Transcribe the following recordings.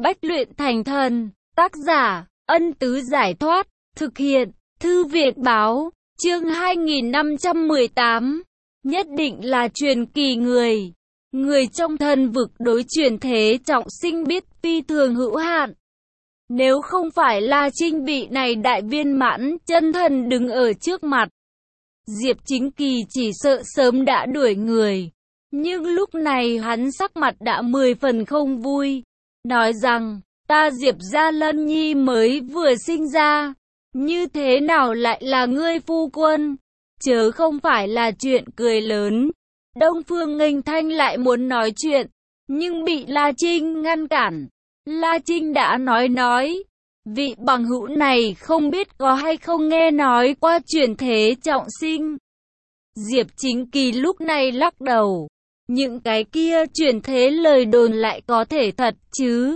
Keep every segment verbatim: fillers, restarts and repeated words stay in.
Bách luyện thành thần. Tác giả, Ân Tứ Giải Thoát. Thực hiện, Thư viện Báo. Chương hai nghìn năm trăm mười tám. Nhất định là truyền kỳ người. Người trong thần vực đối chuyển thế trọng sinh biết phi thường hữu hạn. Nếu không phải La Trinh vị này đại viên mãn chân thần đứng ở trước mặt, Diệp Chính Kỳ chỉ sợ sớm đã đuổi người. Nhưng lúc này hắn sắc mặt đã mười phần không vui, nói rằng, ta Diệp gia Lân Nhi mới vừa sinh ra, như thế nào lại là ngươi phu quân, chớ không phải là chuyện cười lớn. Đông Phương Nghênh Thanh lại muốn nói chuyện, nhưng bị La Trinh ngăn cản. La Trinh đã nói nói, vị bằng hữu này không biết có hay không nghe nói qua chuyển thế trọng sinh. Diệp Chính Kỳ lúc này lắc đầu, những cái kia chuyển thế lời đồn lại có thể thật chứ?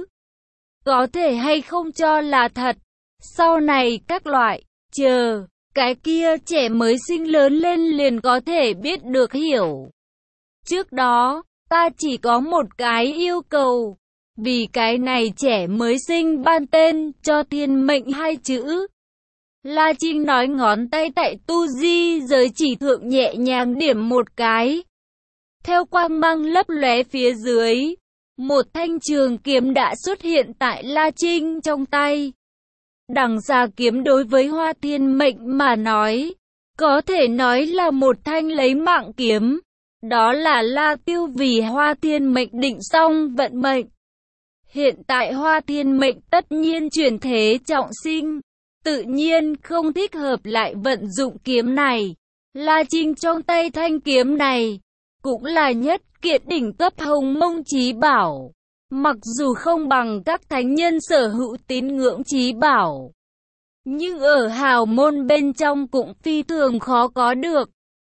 Có thể hay không cho là thật? Sau này các loại, chờ, cái kia trẻ mới sinh lớn lên liền có thể biết được hiểu. Trước đó, ta chỉ có một cái yêu cầu. Vì cái này trẻ mới sinh ban tên cho thiên mệnh hai chữ. La Trinh nói ngón tay tại tu di giới chỉ thượng nhẹ nhàng điểm một cái. Theo quang mang lấp lóe phía dưới, một thanh trường kiếm đã xuất hiện tại La Trinh trong tay. Đằng xa kiếm đối với Hoa Thiên Mệnh mà nói, có thể nói là một thanh lấy mạng kiếm. Đó là La Tiêu vì Hoa Thiên Mệnh định xong vận mệnh. Hiện tại Hoa Thiên Mệnh tất nhiên chuyển thế trọng sinh, tự nhiên không thích hợp lại vận dụng kiếm này. La Trinh trong tay thanh kiếm này, cũng là nhất kiện đỉnh cấp hồng mông chí bảo. Mặc dù không bằng các thánh nhân sở hữu tín ngưỡng chí bảo, nhưng ở hào môn bên trong cũng phi thường khó có được.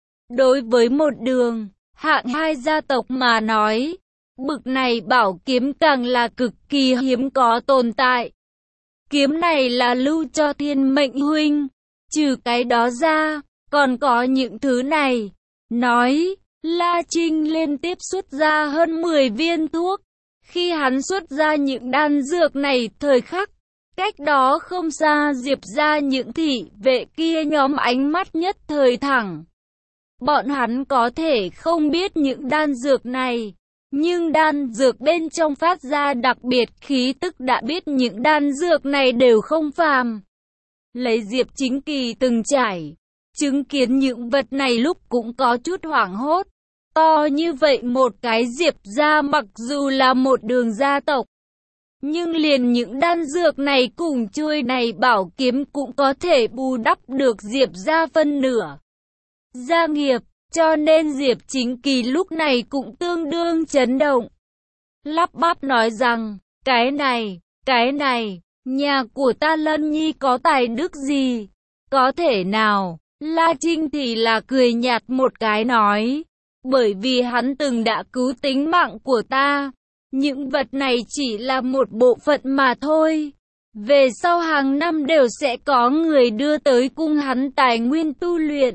Đối với một đường, hạng hai gia tộc mà nói, bực này bảo kiếm càng là cực kỳ hiếm có tồn tại. Kiếm này là lưu cho Thiên Mệnh huynh. Trừ cái đó ra, còn có những thứ này. Nói, La Trinh liên tiếp xuất ra hơn mười viên thuốc. Khi hắn xuất ra những đan dược này thời khắc, cách đó không xa Diệp ra những thị vệ kia nhóm ánh mắt nhất thời thẳng. Bọn hắn có thể không biết những đan dược này, nhưng đan dược bên trong phát ra đặc biệt khí tức đã biết những đan dược này đều không phàm. Lấy Diệp Chính Kỳ từng trải, chứng kiến những vật này lúc cũng có chút hoảng hốt. To như vậy một cái Diệp gia mặc dù là một đường gia tộc, nhưng liền những đan dược này cùng chuôi này bảo kiếm cũng có thể bù đắp được Diệp gia phân nửa gia nghiệp. Cho nên Diệp Chính Kỳ lúc này cũng tương đương chấn động. Lắp bắp nói rằng, cái này, cái này, nhà của ta Lân Nhi có tài đức gì? Có thể nào? La Trinh thì là cười nhạt một cái nói, bởi vì hắn từng đã cứu tính mạng của ta. Những vật này chỉ là một bộ phận mà thôi. Về sau hàng năm đều sẽ có người đưa tới cung hắn tài nguyên tu luyện.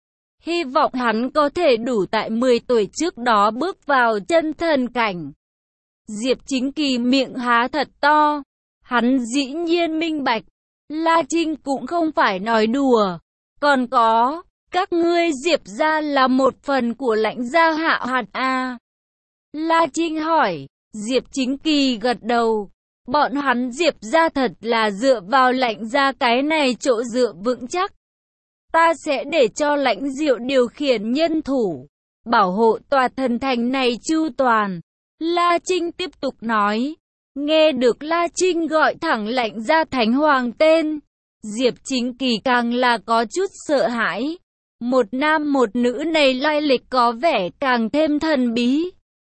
Hy vọng hắn có thể đủ tại mười tuổi trước đó bước vào chân thần cảnh. Diệp Chính Kỳ miệng há thật to. Hắn dĩ nhiên minh bạch. La Trinh cũng không phải nói đùa. Còn có, các ngươi Diệp gia là một phần của lãnh gia Hạ Hạt A. La Trinh hỏi. Diệp Chính Kỳ gật đầu. Bọn hắn Diệp gia thật là dựa vào lãnh gia cái này chỗ dựa vững chắc. Ta sẽ để cho lãnh diệu điều khiển nhân thủ, bảo hộ tòa thần thành này chu toàn. La Trinh tiếp tục nói. Nghe được La Trinh gọi thẳng lãnh gia thánh hoàng tên, Diệp Chính Kỳ càng là có chút sợ hãi. Một nam một nữ này lai lịch có vẻ càng thêm thần bí.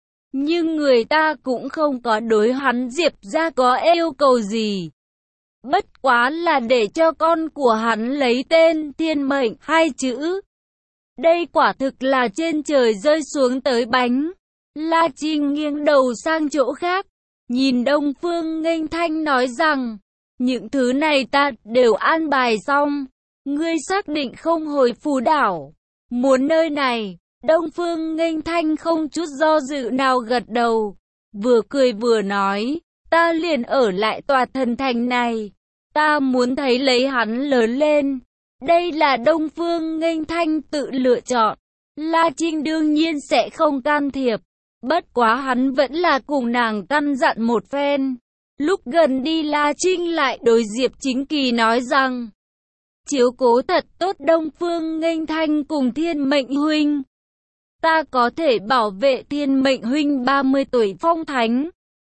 Nhưng người ta cũng không có đối hắn Diệp gia có yêu cầu gì. Bất quá là để cho con của hắn lấy tên Thiên Mệnh hai chữ. Đây quả thực là trên trời rơi xuống tới bánh. La Trinh nghiêng đầu sang chỗ khác, nhìn Đông Phương Nghênh Thanh nói rằng, những thứ này ta đều an bài xong. Ngươi xác định không hồi Phù Đảo, muốn nơi này? Đông Phương Nghênh Thanh không chút do dự nào gật đầu, vừa cười vừa nói, ta liền ở lại tòa thần thành này. Ta muốn thấy lấy hắn lớn lên. Đây là Đông Phương Nghênh Thanh tự lựa chọn. La Trinh đương nhiên sẽ không can thiệp. Bất quá hắn vẫn là cùng nàng căn dặn một phen. Lúc gần đi La Trinh lại đối Diệp Chính Kỳ nói rằng, chiếu cố thật tốt Đông Phương Nghênh Thanh cùng Thiên Mệnh huynh. Ta có thể bảo vệ Thiên Mệnh huynh ba mươi tuổi phong thánh.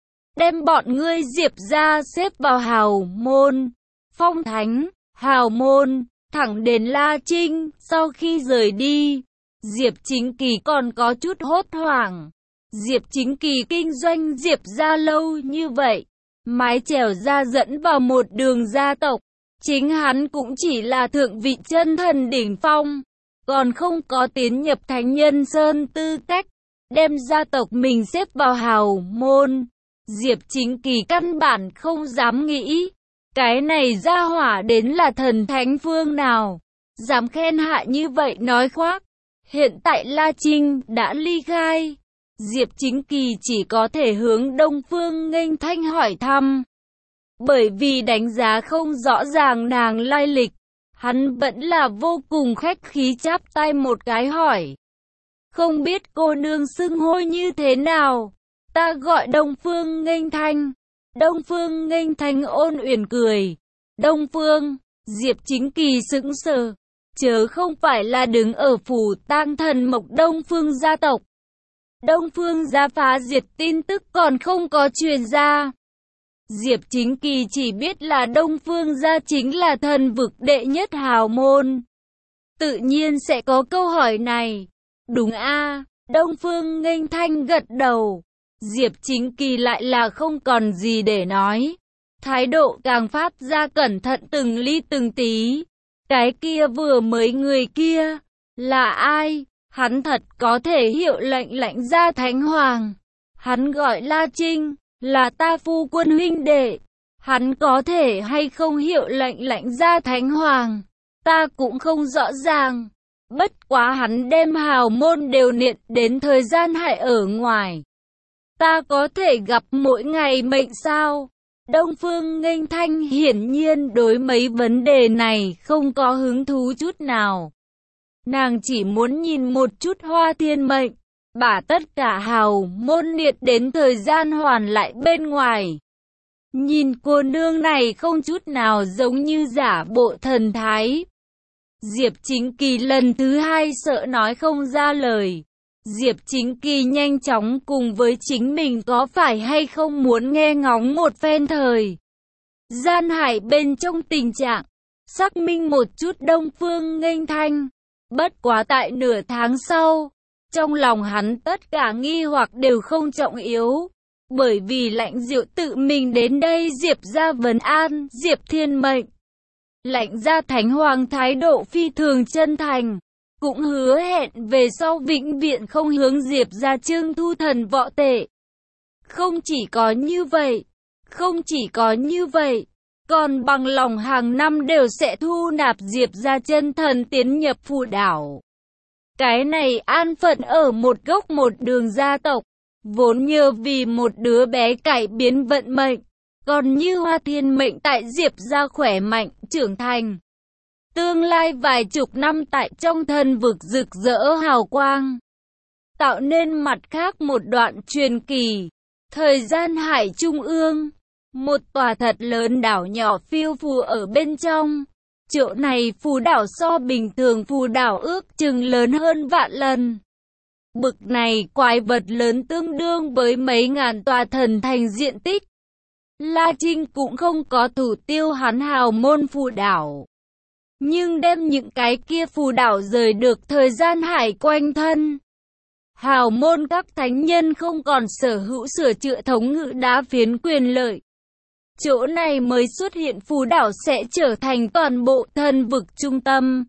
Đem bọn ngươi Diệp ra xếp vào hào môn. Phong thánh, hào môn, thẳng đến La Trinh. Sau khi rời đi, Diệp Chính Kỳ còn có chút hốt hoảng. Diệp Chính Kỳ kinh doanh Diệp ra lâu như vậy, mái chèo ra dẫn vào một đường gia tộc. Chính hắn cũng chỉ là thượng vị chân thần đỉnh phong, còn không có tiến nhập thánh nhân sơn tư cách, đem gia tộc mình xếp vào hào môn. Diệp Chính Kỳ căn bản không dám nghĩ, cái này gia hỏa đến là thần thánh phương nào, dám khen hạ như vậy nói khoác. Hiện tại La Trinh đã ly khai, Diệp Chính Kỳ chỉ có thể hướng Đông Phương Nghênh Thanh hỏi thăm. Bởi vì đánh giá không rõ ràng nàng lai lịch, hắn vẫn là vô cùng khách khí chắp tay một cái hỏi. Không biết cô nương xưng hô như thế nào? Ta gọi Đông Phương Nghênh Thanh. Đông Phương Nghênh Thanh ôn uyển cười. Đông Phương, Diệp Chính Kỳ sững sờ, chớ không phải là đứng ở phủ tang thần Mộc Đông Phương gia tộc. Đông Phương gia phá diệt tin tức còn không có truyền ra. Diệp Chính Kỳ chỉ biết là Đông Phương gia chính là thần vực đệ nhất hào môn. Tự nhiên sẽ có câu hỏi này. Đúng a, Đông Phương Nghênh Thanh gật đầu. Diệp Chính Kỳ lại là không còn gì để nói. Thái độ càng phát ra cẩn thận từng ly từng tí. Cái kia vừa mới người kia, là ai? Hắn thật có thể hiệu lệnh lãnh gia Thánh Hoàng. Hắn gọi La Trinh, là ta phu quân huynh đệ. Hắn có thể hay không hiệu lệnh lãnh gia Thánh Hoàng, ta cũng không rõ ràng. Bất quá hắn đem hào môn đều niệm đến thời gian hại ở ngoài. Ta có thể gặp mỗi ngày mệnh sao? Đông Phương Nghênh Thanh hiển nhiên đối mấy vấn đề này không có hứng thú chút nào. Nàng chỉ muốn nhìn một chút Hoa Thiên Mệnh, bả tất cả hào môn niệm đến thời gian hoàn lại bên ngoài. Nhìn cô nương này không chút nào giống như giả bộ thần thái. Diệp Chính Kỳ lần thứ hai sợ nói không ra lời. Diệp Chính Kỳ nhanh chóng cùng với chính mình có phải hay không muốn nghe ngóng một phen thời gian hải bên trong tình trạng xác minh một chút Đông Phương Nghênh Thanh. Bất quá tại nửa tháng sau, trong lòng hắn tất cả nghi hoặc đều không trọng yếu. Bởi vì Lãnh Diệu tự mình đến đây Diệp ra vấn an Diệp Thiên Mệnh. Lãnh gia Thánh Hoàng thái độ phi thường chân thành, cũng hứa hẹn về sau vĩnh viễn không hướng Diệp ra trưng thu thần võ tệ. Không chỉ có như vậy, không chỉ có như vậy, còn bằng lòng hàng năm đều sẽ thu nạp Diệp ra chân thần tiến nhập phù đảo. Cái này an phận ở một gốc một đường gia tộc, vốn nhờ vì một đứa bé cải biến vận mệnh, còn như Hoa Thiên Mệnh tại Diệp ra khỏe mạnh, trưởng thành. Tương lai vài chục năm tại trong thần vực rực rỡ hào quang, tạo nên mặt khác một đoạn truyền kỳ. Thời gian hải trung ương, một tòa thật lớn đảo nhỏ phiêu phù ở bên trong. Chỗ này phù đảo so bình thường phù đảo ước chừng lớn hơn vạn lần. Bực này quái vật lớn tương đương với mấy ngàn tòa thần thành diện tích. La Trinh cũng không có thủ tiêu hắn hào môn phù đảo, nhưng đem những cái kia phù đảo rời được thời gian hải quanh thân. Hào môn các thánh nhân không còn sở hữu sửa chữa thống ngự đá phiến quyền lợi. Chỗ này mới xuất hiện phù đảo sẽ trở thành toàn bộ thần vực trung tâm,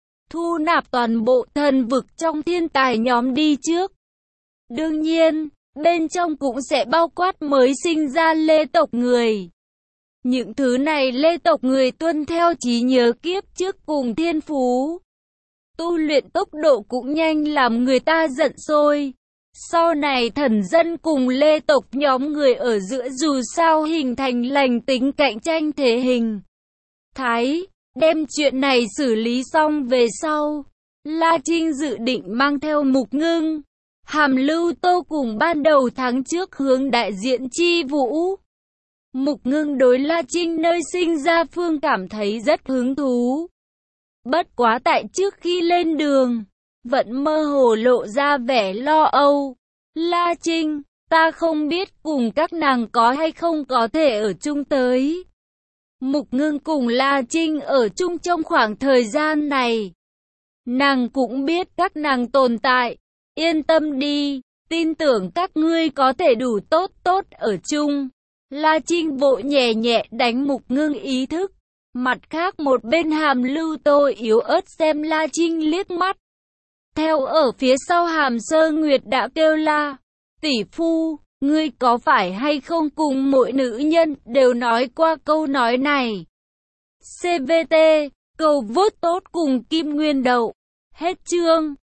thu nạp toàn bộ thần vực trong thiên tài nhóm đi trước. Đương nhiên, bên trong cũng sẽ bao quát mới sinh ra lê tộc người. Những thứ này lê tộc người tuân theo trí nhớ kiếp trước cùng thiên phú, tu luyện tốc độ cũng nhanh làm người ta giận sôi. Sau này thần dân cùng Lê tộc nhóm người ở giữa dù sao hình thành lành tính cạnh tranh thể hình. Thái, đem chuyện này xử lý xong về sau, La Trinh dự định mang theo Mục Ngưng, Hàm Lưu Tô cùng ban đầu tháng trước hướng đại diện chi vũ. Mục Ngưng đối La Trinh nơi sinh ra phương cảm thấy rất hứng thú. Bất quá tại trước khi lên đường, vẫn mơ hồ lộ ra vẻ lo âu. La Trinh, ta không biết cùng các nàng có hay không có thể ở chung tới. Mục Ngưng cùng La Trinh ở chung trong khoảng thời gian này. Nàng cũng biết các nàng tồn tại. Yên tâm đi, tin tưởng các ngươi có thể đủ tốt tốt ở chung. La Trinh vội nhẹ nhẹ đánh Mục Ngưng ý thức. Mặt khác một bên Hàm Lưu Tô yếu ớt xem La Trinh liếc mắt. Theo ở phía sau Hàm Sơ Nguyệt đã kêu la. Tỷ phu, ngươi có phải hay không cùng mỗi nữ nhân đều nói qua câu nói này. xê vê tê, cầu vote tốt cùng Kim Nguyên Đậu. Hết chương.